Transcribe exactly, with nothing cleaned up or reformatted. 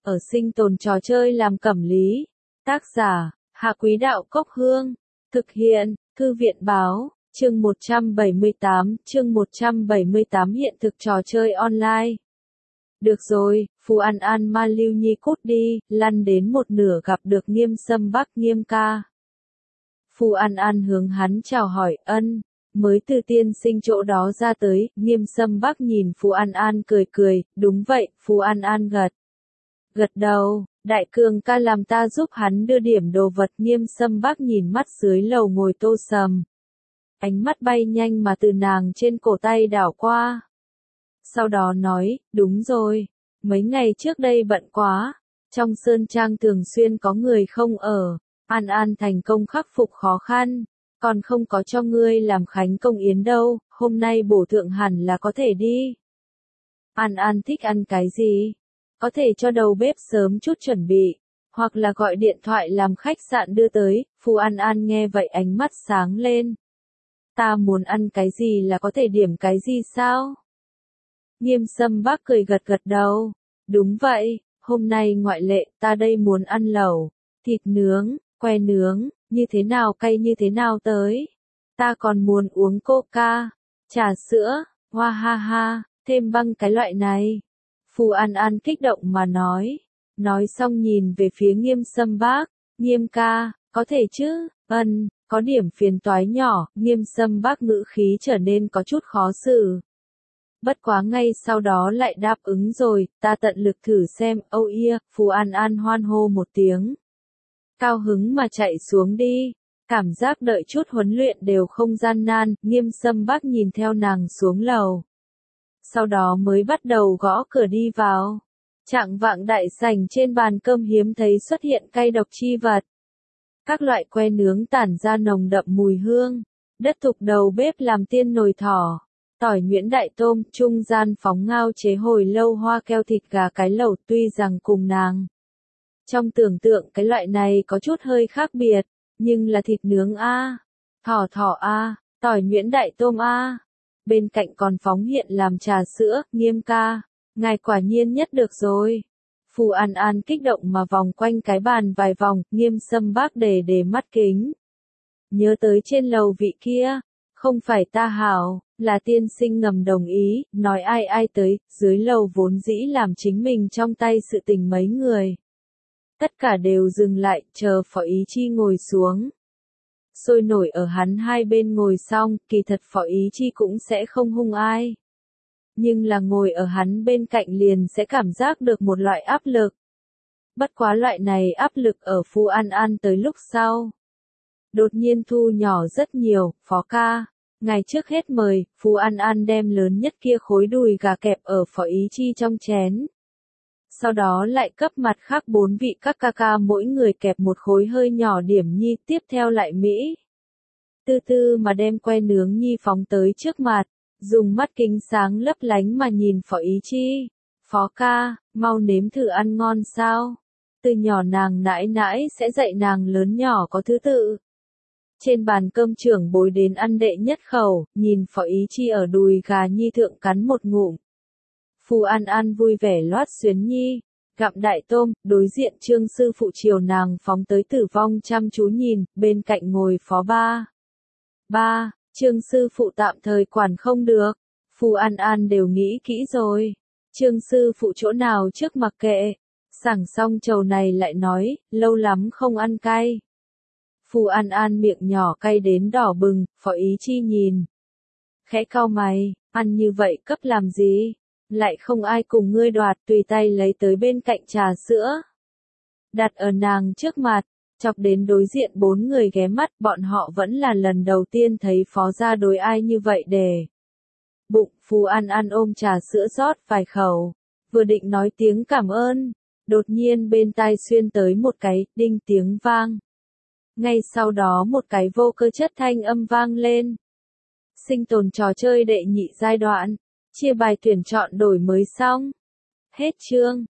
ở sinh tồn trò chơi làm cẩm lý. Tác giả, Hạ Quý Đạo Cốc Hương. Thực hiện, Thư viện Báo, chương một trăm bảy mươi tám, chương một trăm bảy mươi tám hiện thực trò chơi online. Được rồi, Phù An An Ma Lưu Nhi cút đi, lăn đến một nửa gặp được Nghiêm Sâm Bắc Nghiêm ca. Phù An An hướng hắn chào hỏi, ân, mới từ tiên sinh chỗ đó ra tới, Nghiêm Sâm Bắc nhìn Phù An An cười cười, đúng vậy, Phù An An gật. Gật đầu, Đại Cường ca làm ta giúp hắn đưa điểm đồ vật. Nghiêm Sâm Bắc nhìn mắt dưới lầu ngồi Tô Sầm. Ánh mắt bay nhanh mà từ nàng trên cổ tay đảo qua. Sau đó nói, đúng rồi, mấy ngày trước đây bận quá, trong sơn trang thường xuyên có người không ở, An An thành công khắc phục khó khăn, còn không có cho ngươi làm khánh công yến đâu, hôm nay bổ thượng hẳn là có thể đi. An An thích ăn cái gì? Có thể cho đầu bếp sớm chút chuẩn bị, hoặc là gọi điện thoại làm khách sạn đưa tới. Phù An An nghe vậy ánh mắt sáng lên. Ta muốn ăn cái gì là có thể điểm cái gì sao? Nghiêm Sâm Bắc cười gật gật đầu. Đúng vậy, hôm nay ngoại lệ, ta đây muốn ăn lẩu, thịt nướng, que nướng, như thế nào cay như thế nào tới. Ta còn muốn uống coca, trà sữa, hoa ha ha, thêm băng cái loại này. Phù An An kích động mà nói. Nói xong nhìn về phía Nghiêm Sâm Bắc. Nghiêm ca, có thể chứ? Ân, có điểm phiền toái nhỏ. Nghiêm Sâm Bắc ngữ khí trở nên có chút khó xử. Bất quá ngay sau đó lại đáp ứng rồi, ta tận lực thử xem. Âu ia, Phù An An hoan hô một tiếng. Cao hứng mà chạy xuống đi. Cảm giác đợi chút huấn luyện đều không gian nan. Nghiêm Sâm Bắc nhìn theo nàng xuống lầu. Sau đó mới bắt đầu gõ cửa đi vào. Trạng vạng đại sảnh trên bàn cơm hiếm thấy xuất hiện cay độc chi vật. Các loại que nướng tản ra nồng đậm mùi hương. Đất thục đầu bếp làm tiên nồi thỏ. Tỏi nhuyễn đại tôm, trung gian phóng ngao chế hồi lâu hoa keo thịt gà cái lẩu. Tuy rằng cùng nàng trong tưởng tượng cái loại này có chút hơi khác biệt, nhưng là thịt nướng a, thỏ thỏ a, tỏi nhuyễn đại tôm a. Bên cạnh còn phóng hiện làm trà sữa. Nghiêm ca, ngài quả nhiên nhất được rồi. Phù An An kích động mà vòng quanh cái bàn vài vòng. Nghiêm Sâm Bắc để để mắt kính. Nhớ tới trên lầu vị kia, không phải ta hảo, là tiên sinh ngầm đồng ý, nói ai ai tới, dưới lầu vốn dĩ làm chính mình trong tay sự tình mấy người. Tất cả đều dừng lại, chờ Phó Ý Chi ngồi xuống. Sôi nổi ở hắn hai bên ngồi xong, kỳ thật Phó Ý Chi cũng sẽ không hung ai. Nhưng là ngồi ở hắn bên cạnh liền sẽ cảm giác được một loại áp lực. Bất quá loại này áp lực ở Phù An An tới lúc sau. Đột nhiên thu nhỏ rất nhiều. Phó ca, ngày trước hết mời. Phù An An đem lớn nhất kia khối đùi gà kẹp ở Phó Ý Chi trong chén. Sau đó lại cấp mặt khác bốn vị các ca ca mỗi người kẹp một khối hơi nhỏ điểm nhi, tiếp theo lại Mỹ. Tư tư mà đem que nướng nhi phóng tới trước mặt, dùng mắt kính sáng lấp lánh mà nhìn Phó Ý Chi. Phó ca, mau nếm thử ăn ngon sao? Từ nhỏ nàng nãi nãi sẽ dạy nàng lớn nhỏ có thứ tự. Trên bàn cơm trưởng bối đến ăn đệ nhất khẩu, nhìn Phó Ý Chi ở đùi gà nhi thượng cắn một ngụm. Phù An An vui vẻ loát xuyến nhi, gặm đại tôm, đối diện Trương sư phụ chiều nàng phóng tới Tử Vong chăm chú nhìn, bên cạnh ngồi Phó ba. Ba, Trương sư phụ tạm thời quản không được, Phù An An đều nghĩ kỹ rồi. Trương sư phụ chỗ nào trước mặc kệ, sảng xong chầu này lại nói, lâu lắm không ăn cay. Phù An An miệng nhỏ cay đến đỏ bừng, Phó Ý Chi nhìn. Khẽ cau mày, ăn như vậy cấp làm gì? Lại không ai cùng ngươi đoạt, tùy tay lấy tới bên cạnh trà sữa. Đặt ở nàng trước mặt, chọc đến đối diện bốn người ghé mắt, bọn họ vẫn là lần đầu tiên thấy Phó gia đối ai như vậy để. Bụng, Phù An An ôm trà sữa rót vài khẩu, vừa định nói tiếng cảm ơn, đột nhiên bên tai xuyên tới một cái, đinh tiếng vang. Ngay sau đó một cái vô cơ chất thanh âm vang lên. Sinh tồn trò chơi đệ nhị giai đoạn. Chia bài tuyển chọn đổi mới xong. Hết chương.